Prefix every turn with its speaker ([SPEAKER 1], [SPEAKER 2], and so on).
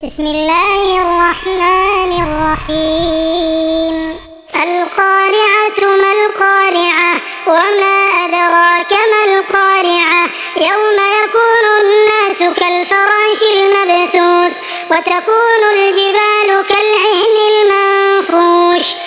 [SPEAKER 1] بسم الله الرحمن الرحيم. القارعة ما القارعة وما أدراك ما القارعة يوم يكون الناس كالفراش المبثوث وتكون الجبال كالعهن المنفوش